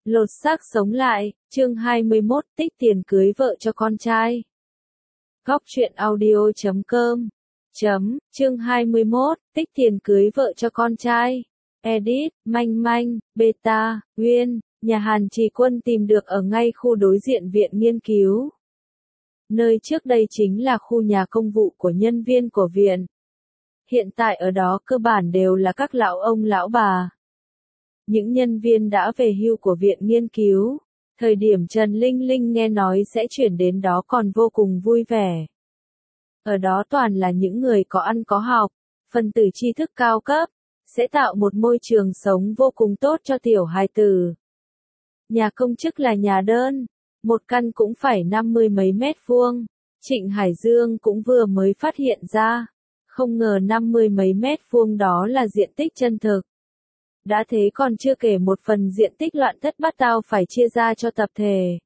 Lột xác sống lại, chương 21, tích tiền cưới vợ cho con trai. Góc truyện audio.com chương 21, tích tiền cưới vợ cho con trai. Edit, Manh Manh, Beta, Nguyên, nhà Hàn Trì Quân tìm được ở ngay khu đối diện viện nghiên cứu. Nơi trước đây chính là khu nhà công vụ của nhân viên của viện. Hiện tại ở đó cơ bản đều là các lão ông lão bà. Những nhân viên đã về hưu của viện nghiên cứu, thời điểm Trần Linh Linh nghe nói sẽ chuyển đến đó còn vô cùng vui vẻ. Ở đó toàn là những người có ăn có học, phần tử tri thức cao cấp, sẽ tạo một môi trường sống vô cùng tốt cho tiểu hài tử. Nhà công chức là nhà đơn, một căn cũng phải 50 mấy mét vuông. Trịnh Hải Dương cũng vừa mới phát hiện ra, không ngờ 50 mấy mét vuông đó là diện tích chân thực. Đã thế còn chưa kể một phần diện tích loạn thất bát tao phải chia ra cho tập thể.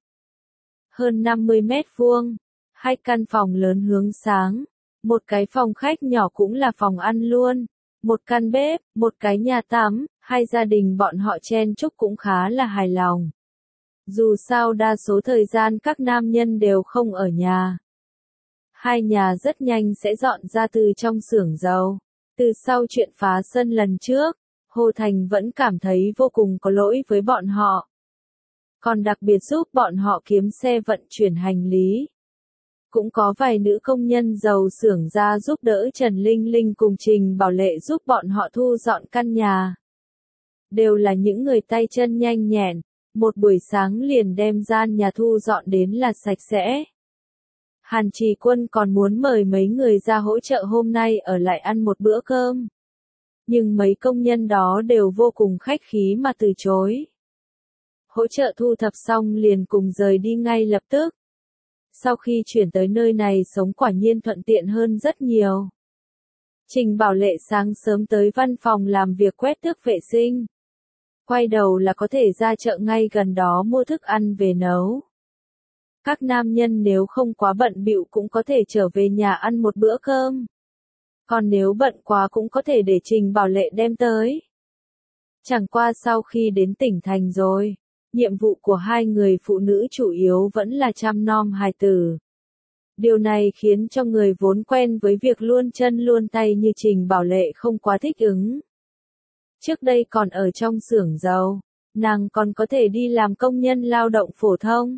Hơn 50 mét vuông, hai căn phòng lớn hướng sáng, một cái phòng khách nhỏ cũng là phòng ăn luôn, một căn bếp, một cái nhà tắm, hai gia đình bọn họ chen chúc cũng khá là hài lòng. Dù sao đa số thời gian các nam nhân đều không ở nhà. Hai nhà rất nhanh sẽ dọn ra từ trong xưởng dầu. Từ sau chuyện phá sân lần trước, Hồ Thành vẫn cảm thấy vô cùng có lỗi với bọn họ. Còn đặc biệt giúp bọn họ kiếm xe vận chuyển hành lý. Cũng có vài nữ công nhân giàu xưởng ra giúp đỡ Trần Linh Linh cùng Trình Bảo Lệ giúp bọn họ thu dọn căn nhà. Đều là những người tay chân nhanh nhẹn, một buổi sáng liền đem gian nhà thu dọn đến là sạch sẽ. Hàn Trì Quân còn muốn mời mấy người ra hỗ trợ hôm nay ở lại ăn một bữa cơm. Nhưng mấy công nhân đó đều vô cùng khách khí mà từ chối. Hỗ trợ thu thập xong liền cùng rời đi ngay lập tức. Sau khi chuyển tới nơi này sống quả nhiên thuận tiện hơn rất nhiều. Trình Bảo Lệ sáng sớm tới văn phòng làm việc quét tước vệ sinh. Quay đầu là có thể ra chợ ngay gần đó mua thức ăn về nấu. Các nam nhân nếu không quá bận bịu cũng có thể trở về nhà ăn một bữa cơm. Còn nếu bận quá cũng có thể để Trình Bảo Lệ đem tới. Chẳng qua sau khi đến tỉnh thành rồi, nhiệm vụ của hai người phụ nữ chủ yếu vẫn là chăm nom hài tử. Điều này khiến cho người vốn quen với việc luôn chân luôn tay như Trình Bảo Lệ không quá thích ứng. Trước đây còn ở trong xưởng dầu, nàng còn có thể đi làm công nhân lao động phổ thông.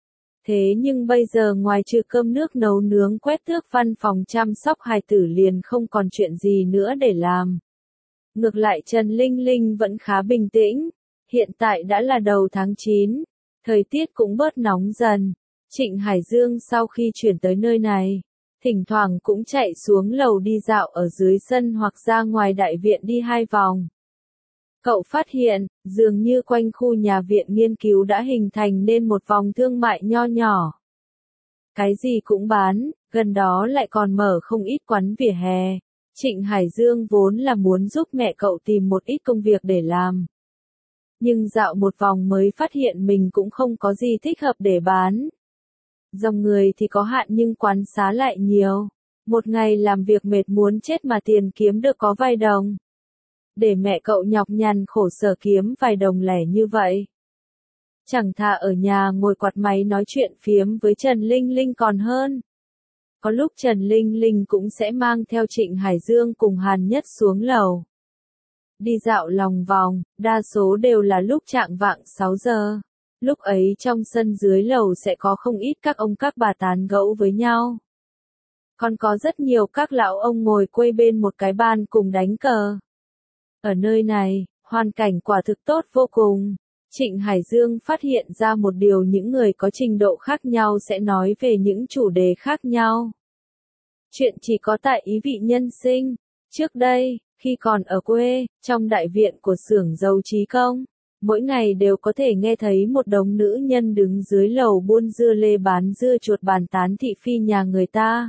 Thế nhưng bây giờ ngoài trừ cơm nước nấu nướng quét tước văn phòng chăm sóc hài tử liền không còn chuyện gì nữa để làm. Ngược lại Trần Linh Linh vẫn khá bình tĩnh, hiện tại đã là đầu tháng 9, thời tiết cũng bớt nóng dần. Trịnh Hải Dương sau khi chuyển tới nơi này, thỉnh thoảng cũng chạy xuống lầu đi dạo ở dưới sân hoặc ra ngoài đại viện đi 2 vòng. Cậu phát hiện, dường như quanh khu nhà viện nghiên cứu đã hình thành nên một vòng thương mại nho nhỏ. Cái gì cũng bán, gần đó lại còn mở không ít quán vỉa hè. Trịnh Hải Dương vốn là muốn giúp mẹ cậu tìm một ít công việc để làm. Nhưng dạo một vòng mới phát hiện mình cũng không có gì thích hợp để bán. Dòng người thì có hạn nhưng quán xá lại nhiều. Một ngày làm việc mệt muốn chết mà tiền kiếm được có vài đồng. Để mẹ cậu nhọc nhằn khổ sở kiếm vài đồng lẻ như vậy. Chẳng thà ở nhà ngồi quạt máy nói chuyện phiếm với Trần Linh Linh còn hơn. Có lúc Trần Linh Linh cũng sẽ mang theo Trịnh Hải Dương cùng Hàn Nhất xuống lầu. Đi dạo lòng vòng, đa số đều là lúc chạng vạng 6 giờ. Lúc ấy trong sân dưới lầu sẽ có không ít các ông các bà tán gẫu với nhau. Còn có rất nhiều các lão ông ngồi quây bên một cái bàn cùng đánh cờ. Ở nơi này, hoàn cảnh quả thực tốt vô cùng. Trịnh Hải Dương phát hiện ra một điều những người có trình độ khác nhau sẽ nói về những chủ đề khác nhau. Chuyện chỉ có tại ý vị nhân sinh. Trước đây, khi còn ở quê, trong đại viện của xưởng dầu Trí Công, mỗi ngày đều có thể nghe thấy một đống nữ nhân đứng dưới lầu buôn dưa lê bán dưa chuột bàn tán thị phi nhà người ta.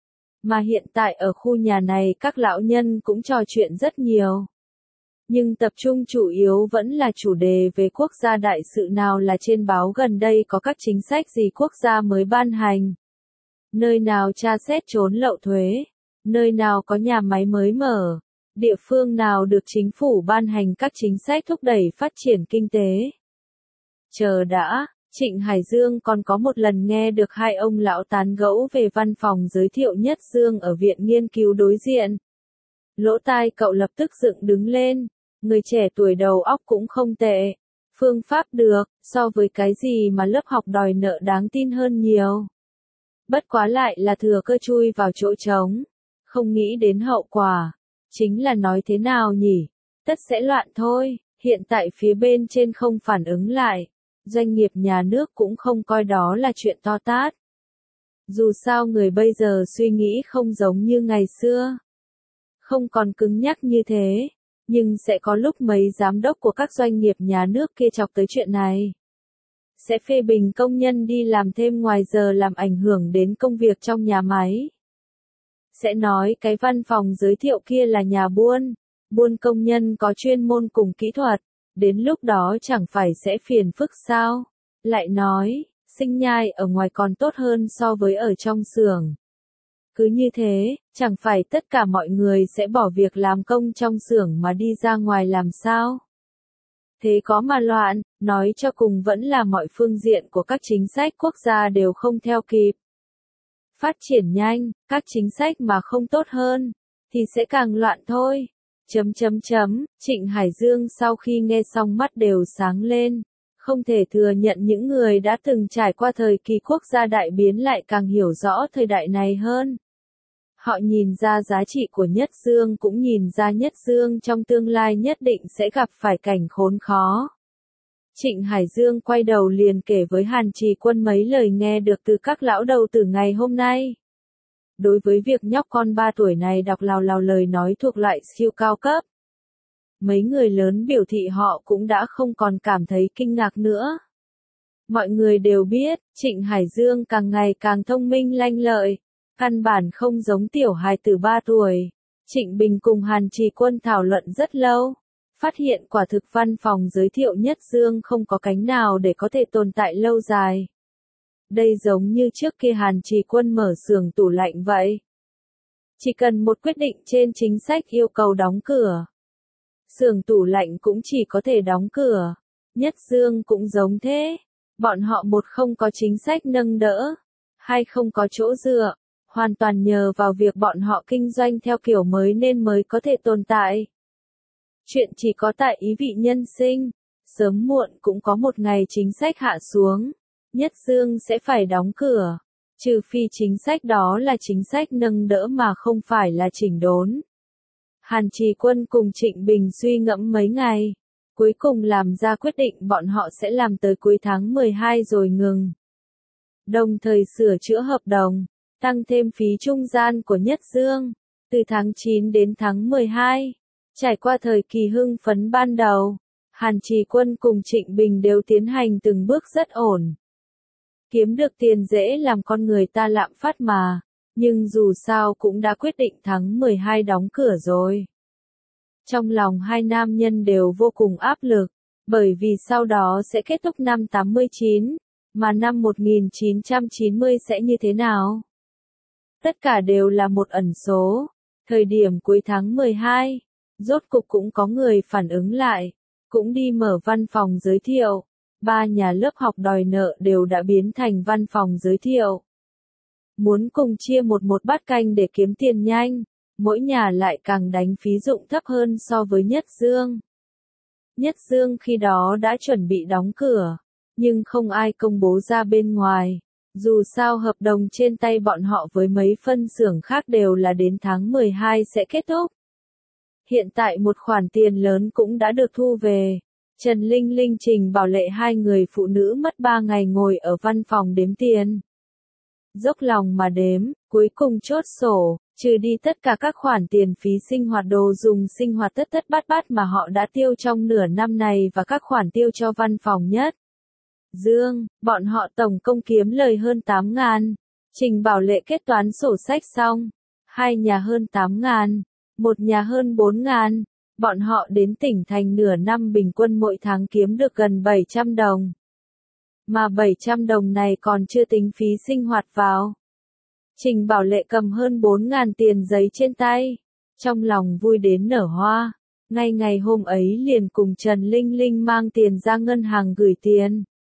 Mà hiện tại ở khu nhà này các lão nhân cũng trò chuyện rất nhiều. Nhưng tập trung chủ yếu vẫn là chủ đề về quốc gia đại sự nào là trên báo gần đây có các chính sách gì quốc gia mới ban hành. Nơi nào tra xét trốn lậu thuế, nơi nào có nhà máy mới mở, địa phương nào được chính phủ ban hành các chính sách thúc đẩy phát triển kinh tế. Chờ đã, Trịnh Hải Dương còn có một lần nghe được hai ông lão tán gẫu về văn phòng giới thiệu Nhất Dương ở viện nghiên cứu đối diện. Lỗ tai cậu lập tức dựng đứng lên, người trẻ tuổi đầu óc cũng không tệ. Phương pháp được, so với cái gì mà lớp học đòi nợ đáng tin hơn nhiều. Bất quá lại là thừa cơ chui vào chỗ trống. Không nghĩ đến hậu quả. Chính là nói thế nào nhỉ? Tất sẽ loạn thôi, hiện tại phía bên trên không phản ứng lại. Doanh nghiệp nhà nước cũng không coi đó là chuyện to tát. Dù sao người bây giờ suy nghĩ không giống như ngày xưa. Không còn cứng nhắc như thế. Nhưng sẽ có lúc mấy giám đốc của các doanh nghiệp nhà nước kia chọc tới chuyện này. Sẽ phê bình công nhân đi làm thêm ngoài giờ làm ảnh hưởng đến công việc trong nhà máy. Sẽ nói cái văn phòng giới thiệu kia là nhà buôn. Buôn công nhân có chuyên môn cùng kỹ thuật. Đến lúc đó chẳng phải sẽ phiền phức sao? Lại nói, sinh nhai ở ngoài còn tốt hơn so với ở trong xưởng. Cứ như thế, chẳng phải tất cả mọi người sẽ bỏ việc làm công trong xưởng mà đi ra ngoài làm sao? Thế có mà loạn, nói cho cùng vẫn là mọi phương diện của các chính sách quốc gia đều không theo kịp. Phát triển nhanh, các chính sách mà không tốt hơn, thì sẽ càng loạn thôi. Trịnh Hải Dương sau khi nghe xong mắt đều sáng lên. Không thể thừa nhận những người đã từng trải qua thời kỳ quốc gia đại biến lại càng hiểu rõ thời đại này hơn. Họ nhìn ra giá trị của Nhất Dương cũng nhìn ra Nhất Dương trong tương lai nhất định sẽ gặp phải cảnh khốn khó. Trịnh Hải Dương quay đầu liền kể với Hàn Trì Quân mấy lời nghe được từ các lão đầu từ ngày hôm nay. Đối với việc nhóc con 3 tuổi này đọc lào lào lời nói thuộc loại siêu cao cấp. Mấy người lớn biểu thị họ cũng đã không còn cảm thấy kinh ngạc nữa. Mọi người đều biết, Trịnh Hải Dương càng ngày càng thông minh lanh lợi. Căn bản không giống tiểu hài tử 3 tuổi. Trịnh Bình cùng Hàn Trì Quân thảo luận rất lâu. Phát hiện quả thực văn phòng giới thiệu Nhất Dương không có cánh nào để có thể tồn tại lâu dài. Đây giống như trước kia Hàn Trì Quân mở xưởng tủ lạnh vậy. Chỉ cần một quyết định trên chính sách yêu cầu đóng cửa. Xưởng tủ lạnh cũng chỉ có thể đóng cửa. Nhất Dương cũng giống thế. Bọn họ một không có chính sách nâng đỡ. Hai không có chỗ dựa. Hoàn toàn nhờ vào việc bọn họ kinh doanh theo kiểu mới nên mới có thể tồn tại. Chuyện chỉ có tại ý vị nhân sinh. Sớm muộn cũng có một ngày chính sách hạ xuống. Nhất Dương sẽ phải đóng cửa. Trừ phi chính sách đó là chính sách nâng đỡ mà không phải là chỉnh đốn. Hàn Trì Quân cùng Trịnh Bình suy ngẫm mấy ngày. Cuối cùng làm ra quyết định bọn họ sẽ làm tới cuối tháng 12 rồi ngừng. Đồng thời sửa chữa hợp đồng. Tăng thêm phí trung gian của Nhất Dương. Từ tháng 9 đến tháng 12. Trải qua thời kỳ hưng phấn ban đầu. Hàn Trì Quân cùng Trịnh Bình đều tiến hành từng bước rất ổn. Kiếm được tiền dễ làm con người ta lạm phát mà. Nhưng dù sao cũng đã quyết định tháng 12 đóng cửa rồi. Trong lòng hai nam nhân đều vô cùng áp lực. Bởi vì sau đó sẽ kết thúc năm 89. Mà năm 1990 sẽ như thế nào? Tất cả đều là một ẩn số. Thời điểm cuối tháng 12. Rốt cục cũng có người phản ứng lại. Cũng đi mở văn phòng giới thiệu. 3 nhà lớp học đòi nợ đều đã biến thành văn phòng giới thiệu. Muốn cùng chia một bát canh để kiếm tiền nhanh. Mỗi nhà lại càng đánh phí dụng thấp hơn so với Nhất Dương. Nhất Dương khi đó đã chuẩn bị đóng cửa. Nhưng không ai công bố ra bên ngoài. Dù sao hợp đồng trên tay bọn họ với mấy phân xưởng khác đều là đến tháng 12 sẽ kết thúc. Hiện tại một khoản tiền lớn cũng đã được thu về. Trần Linh Linh Trình Bảo Lệ hai người phụ nữ mất 3 ngày ngồi ở văn phòng đếm tiền. Dốc lòng mà đếm, cuối cùng chốt sổ, trừ đi tất cả các khoản tiền phí sinh hoạt đồ dùng sinh hoạt tất bát mà họ đã tiêu trong nửa năm này và các khoản tiêu cho văn phòng Nhất Dương, bọn họ tổng công kiếm lời hơn 8.000. Trình Bảo Lệ kết toán sổ sách xong. 2 nhà hơn 8.000, 1 nhà hơn 4.000. Bọn họ đến tỉnh thành nửa năm bình quân mỗi tháng kiếm được gần 700 đồng. Mà 700 đồng này còn chưa tính phí sinh hoạt vào. Trình Bảo Lệ cầm hơn 4.000 tiền giấy trên tay. Trong lòng vui đến nở hoa. Ngay ngày hôm ấy liền cùng Trần Linh Linh mang tiền ra ngân hàng gửi tiền.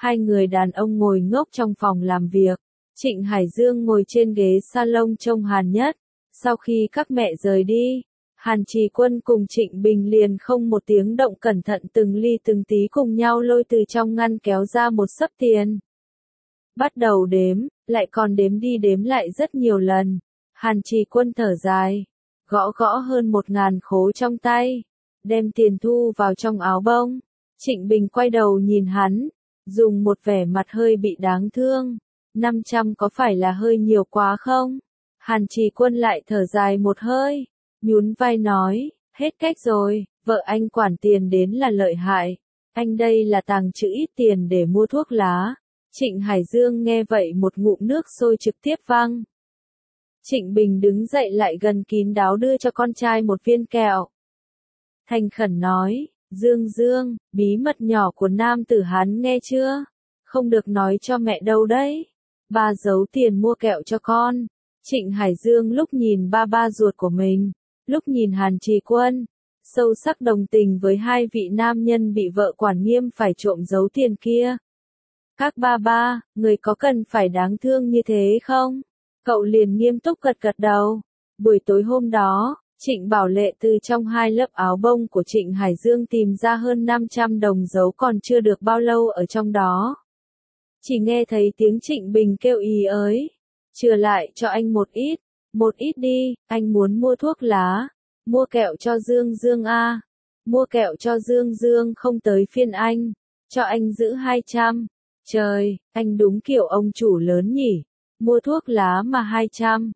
Hai người đàn ông ngồi ngốc trong phòng làm việc. Trịnh Hải Dương ngồi trên ghế salon trông Hàn Nhất. Sau khi các mẹ rời đi, Hàn Trì Quân cùng Trịnh Bình liền không một tiếng động cẩn thận từng ly từng tí cùng nhau lôi từ trong ngăn kéo ra một xấp tiền. Bắt đầu đếm, lại còn đếm đi đếm lại rất nhiều lần. Hàn Trì Quân thở dài, gõ gõ hơn 1.000 khối trong tay, đem tiền thu vào trong áo bông. Trịnh Bình quay đầu nhìn hắn, dùng một vẻ mặt hơi bị đáng thương. 500 có phải là hơi nhiều quá không? Hàn Trì Quân lại thở dài một hơi, nhún vai nói, hết cách rồi, vợ anh quản tiền đến là lợi hại. Anh đây là tàng trữ ít tiền để mua thuốc lá. Trịnh Hải Dương nghe vậy một ngụm nước sôi trực tiếp văng. Trịnh Bình đứng dậy lại gần kín đáo đưa cho con trai một viên kẹo. Thành khẩn nói, Dương Dương, bí mật nhỏ của nam tử hắn nghe chưa? Không được nói cho mẹ đâu đấy. Ba giấu tiền mua kẹo cho con. Trịnh Hải Dương lúc nhìn ba ruột của mình, lúc nhìn Hàn Trì Quân, sâu sắc đồng tình với hai vị nam nhân bị vợ quản nghiêm phải trộm giấu tiền kia. Các ba, người có cần phải đáng thương như thế không? Cậu liền nghiêm túc gật gật đầu. Buổi tối hôm đó, Trịnh Bảo Lệ từ trong hai lớp áo bông của Trịnh Hải Dương tìm ra hơn 500 đồng giấu còn chưa được bao lâu ở trong đó. Chỉ nghe thấy tiếng Trịnh Bình kêu ý ới, chừa lại cho anh một ít đi, anh muốn mua thuốc lá, mua kẹo cho Dương Dương a, mua kẹo cho Dương Dương không tới phiên anh, cho anh giữ 200. Trời, anh đúng kiểu ông chủ lớn nhỉ, mua thuốc lá mà 200,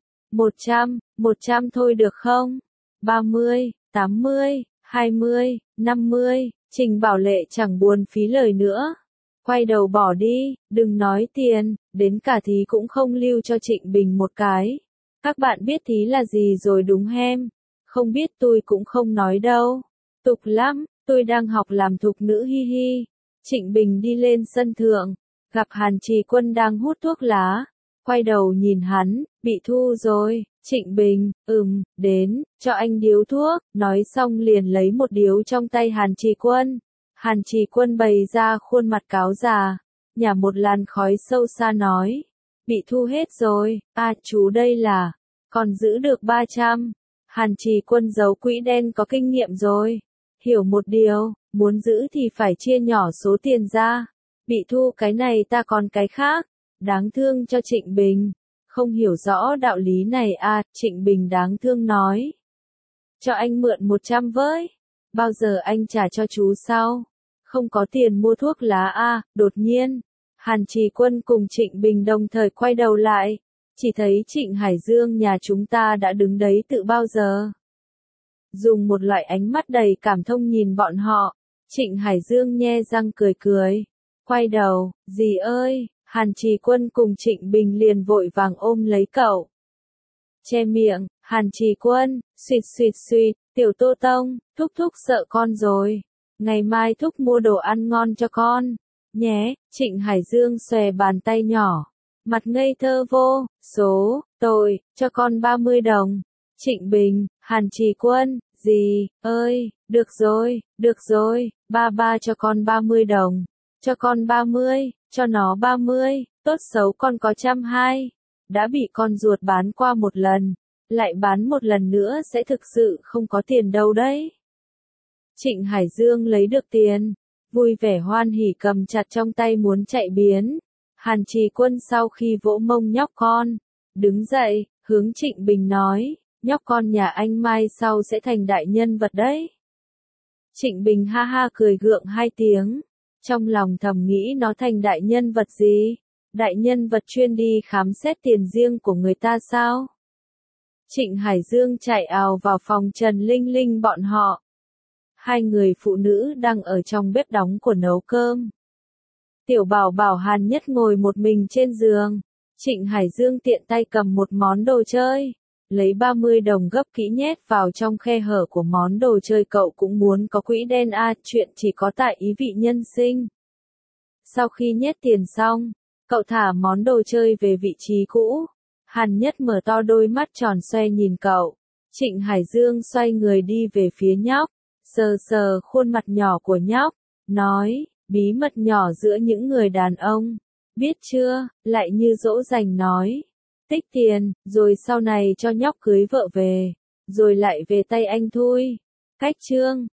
100 thôi được không? 30, 80, 20, 50, Trình Bảo Lệ chẳng buồn phí lời nữa. Quay đầu bỏ đi, đừng nói tiền, đến cả thí cũng không lưu cho Trịnh Bình một cái. Các bạn biết thí là gì rồi đúng hem? Không biết tôi cũng không nói đâu. Tục lắm, tôi đang học làm thục nữ hi hi. Trịnh Bình đi lên sân thượng, gặp Hàn Trì Quân đang hút thuốc lá. Quay đầu nhìn hắn, bị thu rồi. Trịnh Bình, đến, cho anh điếu thuốc, nói xong liền lấy một điếu trong tay Hàn Trì Quân. Hàn Trì Quân bày ra khuôn mặt cáo già, nhả một làn khói sâu xa nói, bị thu hết rồi, chú đây là, còn giữ được 300. Hàn Trì Quân giấu quỹ đen có kinh nghiệm rồi, hiểu một điều, muốn giữ thì phải chia nhỏ số tiền ra, bị thu cái này ta còn cái khác, đáng thương cho Trịnh Bình, không hiểu rõ đạo lý này Trịnh Bình đáng thương nói, cho anh mượn 100 với, bao giờ anh trả cho chú sau? Không có tiền mua thuốc lá đột nhiên, Hàn Trì Quân cùng Trịnh Bình đồng thời quay đầu lại, chỉ thấy Trịnh Hải Dương nhà chúng ta đã đứng đấy từ bao giờ. Dùng một loại ánh mắt đầy cảm thông nhìn bọn họ, Trịnh Hải Dương nhe răng cười, quay đầu, dì ơi, Hàn Trì Quân cùng Trịnh Bình liền vội vàng ôm lấy cậu. Che miệng, Hàn Trì Quân, suýt, tiểu Tô Tông, thúc sợ con rồi. Ngày mai thúc mua đồ ăn ngon cho con, nhé. Trịnh Hải Dương xòe bàn tay nhỏ, mặt ngây thơ vô, tôi, cho con 30 đồng. Trịnh Bình, Hàn Trì Quân, dì ơi, được rồi, ba cho con 30 đồng, cho con 30, cho nó 30, tốt xấu con có 120, đã bị con ruột bán qua một lần, lại bán một lần nữa sẽ thực sự không có tiền đâu đấy. Trịnh Hải Dương lấy được tiền, vui vẻ hoan hỉ cầm chặt trong tay muốn chạy biến. Hàn Trì Quân sau khi vỗ mông nhóc con, đứng dậy, hướng Trịnh Bình nói, nhóc con nhà anh mai sau sẽ thành đại nhân vật đấy. Trịnh Bình ha ha cười gượng 2 tiếng, trong lòng thầm nghĩ nó thành đại nhân vật gì? Đại nhân vật chuyên đi khám xét tiền riêng của người ta sao? Trịnh Hải Dương chạy ào vào phòng Trần Linh Linh bọn họ. Hai người phụ nữ đang ở trong bếp đóng của nấu cơm. Tiểu Bảo Bảo Hàn Nhất ngồi một mình trên giường. Trịnh Hải Dương tiện tay cầm một món đồ chơi, lấy 30 đồng gấp kỹ nhét vào trong khe hở của món đồ chơi. Cậu cũng muốn có quỹ đen chuyện chỉ có tại ý vị nhân sinh. Sau khi nhét tiền xong, cậu thả món đồ chơi về vị trí cũ. Hàn Nhất mở to đôi mắt tròn xoe nhìn cậu. Trịnh Hải Dương xoay người đi về phía nhóc, sờ khuôn mặt nhỏ của nhóc, nói, Bí mật nhỏ giữa những người đàn ông. Biết chưa, lại như dỗ dành nói. Tích tiền, rồi sau này cho nhóc cưới vợ về. Rồi lại về tay anh thôi. Cách chương